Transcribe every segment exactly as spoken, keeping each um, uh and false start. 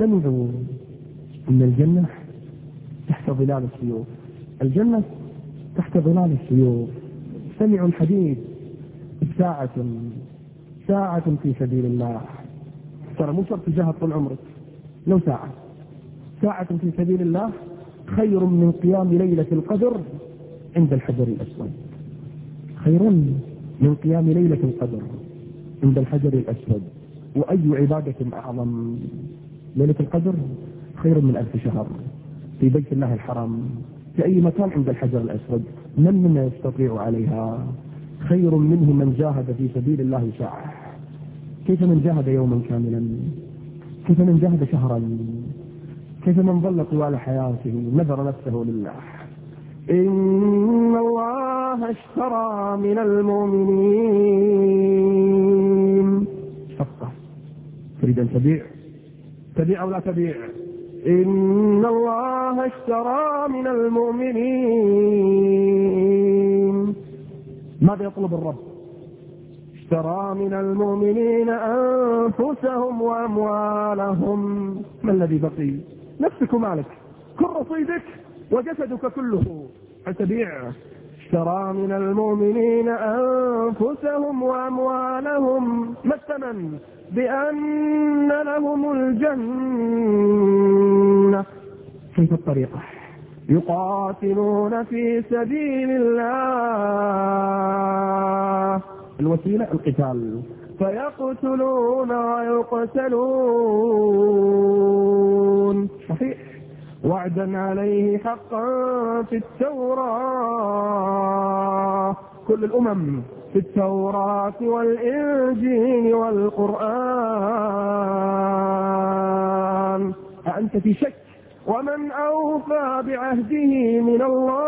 سمعوا أن الجنة تحت ظلال السيوف، الجنة تحت ظلال السيوف. سمعوا الحديث ساعة ساعة في سبيل الله، ترى مو شرط تجاهد طول عمرك، لو ساعة ساعة في سبيل الله خير من قيام ليلة القدر عند الحجر الأسود، خير من قيام ليلة القدر عند الحجر الأسود. وأي عبادة أعظم؟ ليلة القدر خير من ألف شهر في بيت الله الحرام في أي مكان عند الحجر الأسود. من منا يستطيع عليها؟ خير منه من جاهد في سبيل الله ساعة. كيف من جاهد يوما كاملا؟ كيف من جاهد شهرا؟ كيف من ظل طوال حياته نذر نفسه لله؟ إن الله اشترى من المؤمنين شقة. تريد أن تبيع؟ تبيع أو لا تبيع؟ إن الله اشترى من المؤمنين. ماذا يطلب الرب؟ اشترى من المؤمنين أنفسهم وأموالهم. ما الذي بقي؟ نفسك ومالك، كل رصيدك وجسدك كله فتبيع. اشترى من المؤمنين أنفسهم وأموالهم. ما الثمن؟ بأن لهم الجنة. كيف الطريقة؟ يقاتلون في سبيل الله، الوسيلة القتال، فيقتلون ويقتلون. صحيح، وعدا عليه حقا في التوراة، كل الأمم في التوراة والإنجيل والقرآن. أأنت في شك؟ ومن أوفى بعهده من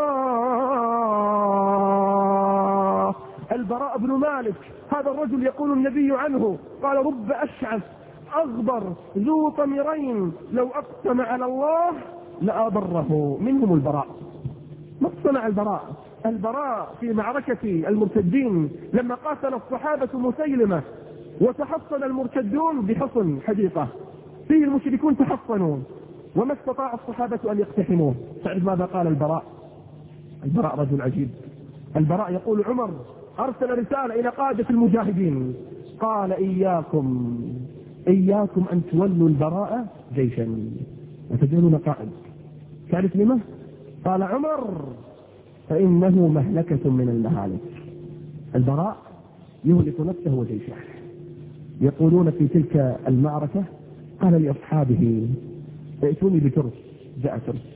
الله؟ البراء بن مالك هذا الرجل يقول النبي عنه قال: رب أشعث أغبر ذو طمرين لو أقسم على الله لأبره. منهم البراء. ما صنع البراء؟ البراء في معركة المرتدين لما قاتل الصحابة مسيلمة وتحصن المرتدون بحصن حديقة فيه المشركون تحصنوا وما استطاع الصحابة أن يقتحموه. تعرف ماذا قال البراء؟ البراء رجل عجيب. البراء يقول: عمر أرسل رسالة إلى قادة المجاهدين قال: إياكم إياكم أن تولوا البراء جيشا وتجعلون قائد. تعرف لما؟ قال عمر: فإنه مهلكة من المهالك. البراء يهلك نفسه وجيشه. يقولون في تلك المعركة قال لأصحابه: ائتوني بترس. جاء ترس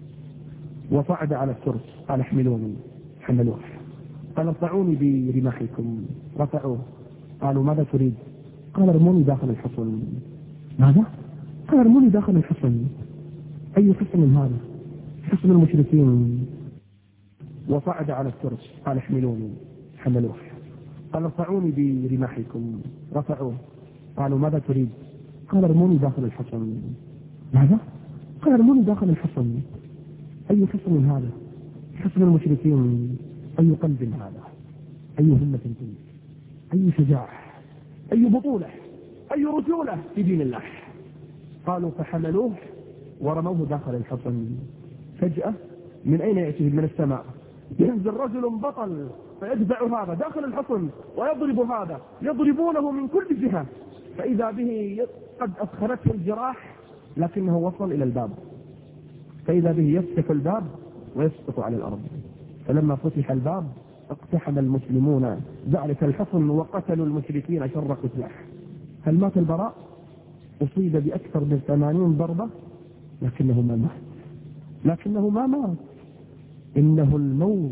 وصعد على الترس قال: احملوني. حملوه. قال: ارفعوني برماحكم. رفعوه. قالوا: ماذا تريد؟ قال: ارموني داخل الحصن. ماذا؟ قال: ارموني داخل الحصن. أي حصن هذا؟ حصن المشركين. وصعد على الترس قال: احملوني. حملوه. قال: ارفعوني برماحكم. رفعوه. قالوا: ماذا تريد؟ قال: ارموني داخل الحصن. ماذا؟ قال: ارموني داخل الحصن. أي حصن هذا؟ حصن المشركين. أي قلب هذا؟ أي همة تلك؟ أي شجاعة؟ أي بطولة؟ أي رجولة في دين الله؟ قالوا: فحملوه ورموه داخل الحصن. فجأة من أين يأتيه؟ من السماء ينزل رجل بطل فيدفع هذا داخل الحصن ويضرب هذا، يضربونه من كل جهة، فإذا به قد أدخلته الجراح لكنه وصل إلى الباب، فإذا به يفتح الباب ويسقط على الأرض. فلما فتح الباب اقتحم المسلمون ذلك الحصن وقتلوا المشركين شر قتله. هل مات البراء؟ أصيب بأكثر من ثمانين ضربة لكنه ما مات. لكنه ما مات. إنه الموت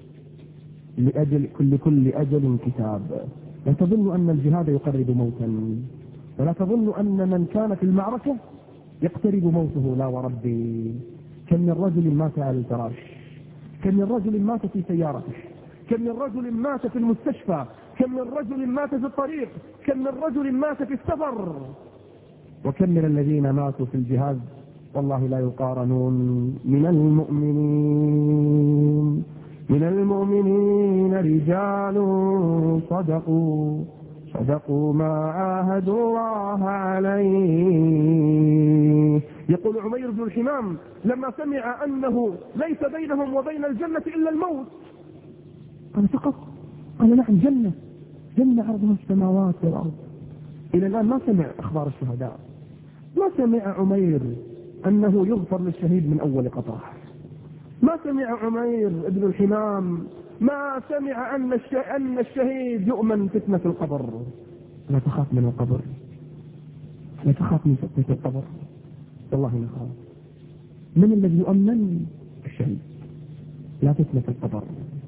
لأجل كل كل أجل كتاب. لا تظن أن الجهاد يقرب موتا، ولا تظن أن من كان في المعركة يقترب موته. لا وربي. كم من رجل مات على الفراش، كم من رجل مات في سيارته، كم من رجل مات في المستشفى، كم من رجل مات في الطريق، كم من رجل مات في السفر، وكم من الذين ماتوا في الجهاد والله لا يقارنون. من المؤمنين من المؤمنين رجال صدقوا صدقوا ما عاهدوا الله عليه يقول عمير بن الحمام لما سمع أنه ليس بينهم وبين الجنة إلا الموت قال فقط، قال نعم جنة، جنة عرضها السماوات والأرض. إلى الآن ما سمع أخبار الشهداء، ما سمع عمير أنه يغفر للشهيد من أول قطرة، ما سمع عمير بن الحمام، ما سمع أن أن الشهيد يؤمن فتنة القبر. لا تخاف من القبر، لا تخاف من فتنة القبر، والله نخاف. من الذي يؤمن؟ الشهيد، لا فتنة القبر.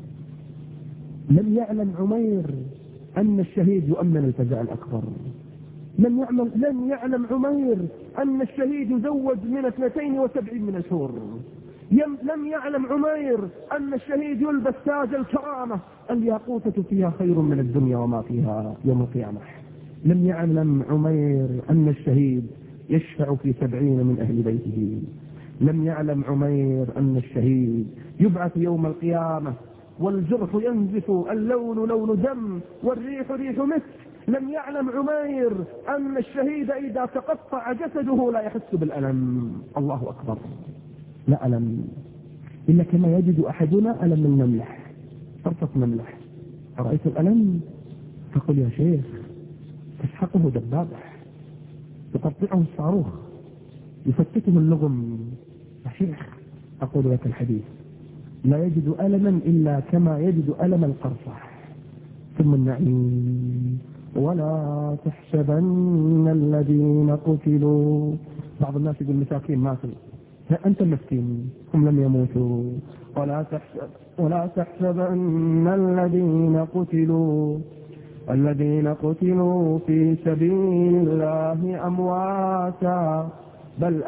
لم يعلم عمير أن الشهيد يؤمن الفزع الأكبر، لم يعلم لم يعلم عمير أن الشهيد يزوج من اثنتين وسبعين من الحور، لم يعلم عمير أن الشهيد يلبس تاج الكرامة، الياقوتة فيها خير من الدنيا وما فيها يوم القيامة. لم يعلم عمير أن الشهيد يشفع في سبعين من أهل بيته. لم يعلم عمير أن الشهيد يبعث يوم القيامة والجرح ينزف، اللون لون دم والريح ريح مسك. لم يعلم عمير أن الشهيد إذا تقطع جسده لا يحس بالألم. الله أكبر. لا ألم إلا كما يجد أحدنا ألم النملح، فرصة نملح. رأيت الألم فقل يا شيخ تسحقه دبابة، يقطعه الصاروخ، يفتته اللغم. يا شيخ أقول لك الحديث، لا يجد ألما إلا كما يجد ألم القرصة. ثم النعيم. ولا تحسبن الذين قتلوا، بعض الناس يقول مساكين ماتوا، أنت المسكين، هم لم يموتوا. ولا تحسب ولا تحسبن الذين قتلوا الذين قتلوا في سبيل الله أمواتا بل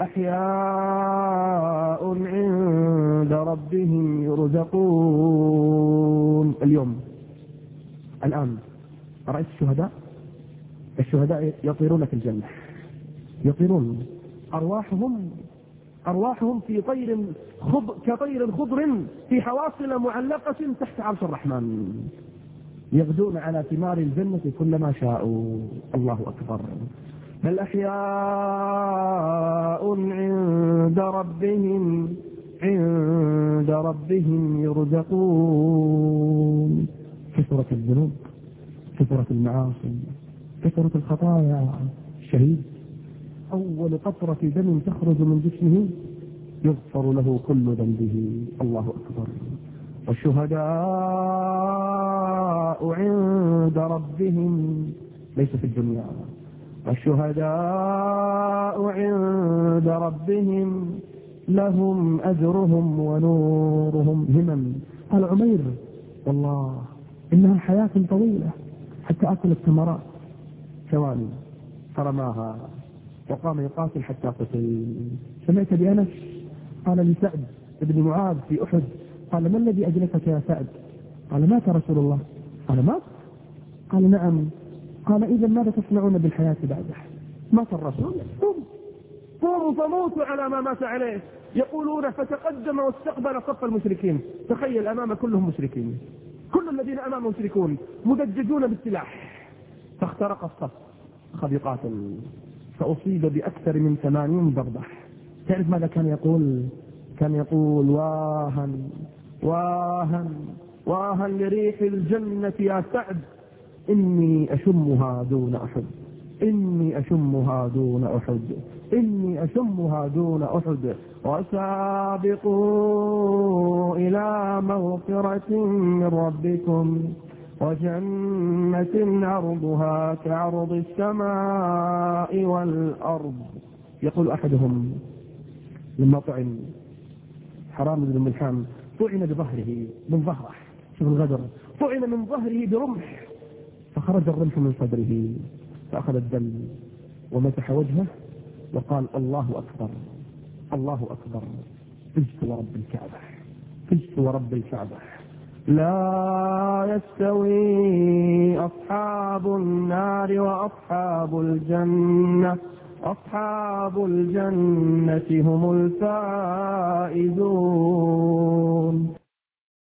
أحياء عند ربهم يرزقون. اليوم الآن رأيت الشهداء، الشهداء يطيرون في الجنة، يطيرون أرواحهم أرواحهم في طير خضر كطير خضر في حواصل معلقة تحت عرش الرحمن، يغدون على ثمار الجنة كلما شاءوا. الله أكبر. بل أحياء عند ربهم عند ربهم يرزقون. كثرة الذنوب، كثرة المعاصي، كثرة الخطايا. الشهيد أول قطرة دم تخرج من جسمه يغفر له كل ذنبه. الله أكبر. والشهداء عند ربهم، ليس في الدنيا، والشهداء عند ربهم لهم أجرهم ونورهم. همم. قال عمير والله إنها حياة طويلة حتى أكل الثمرات. ثواني فرماها وقام يقاتل حتى قتل. سمعت بأنس قال لسعد بن معاذ في أحد، قال ما الذي أجلسك يا سعد؟ قال مات رسول الله. قال مات؟ قال نعم. قال إذا ماذا تصنعون بالحياة بعده؟ مات الرسول، قوموا فموتوا على ما مات عليه. يقولون فتقدم واستقبل صف المشركين. تخيل أمام كلهم مشركين، كل الذين أمامه مشركون مدججون بالسلاح، فاخترق الصف، أخذ يقاتل فأصيب بأكثر من ثمانين ضربة. تعرف ماذا كان يقول؟ كان يقول واها واها واها لريح الجنة يا سعد، إني أشمها دون أحد، إني أشمها دون أحد، إني أشمها دون أحد. وسابقوا إلى مغفرة من ربكم وجنة عرضها كعرض السماء والأرض. يقول أحدهم لما طعن حرام بن ملحان، طعن بظهره من ظهره، شوف الغدر، طعن من ظهره برمح فخرج الرمح من صدره فأخذ الدم ومسح وجهه وقال الله أكبر الله أكبر. فزت ورب الكعبة، فزت ورب الكعبة. لا يستوي أصحاب النار وأصحاب الجنة، أصحاب الجنة هم الفائزون.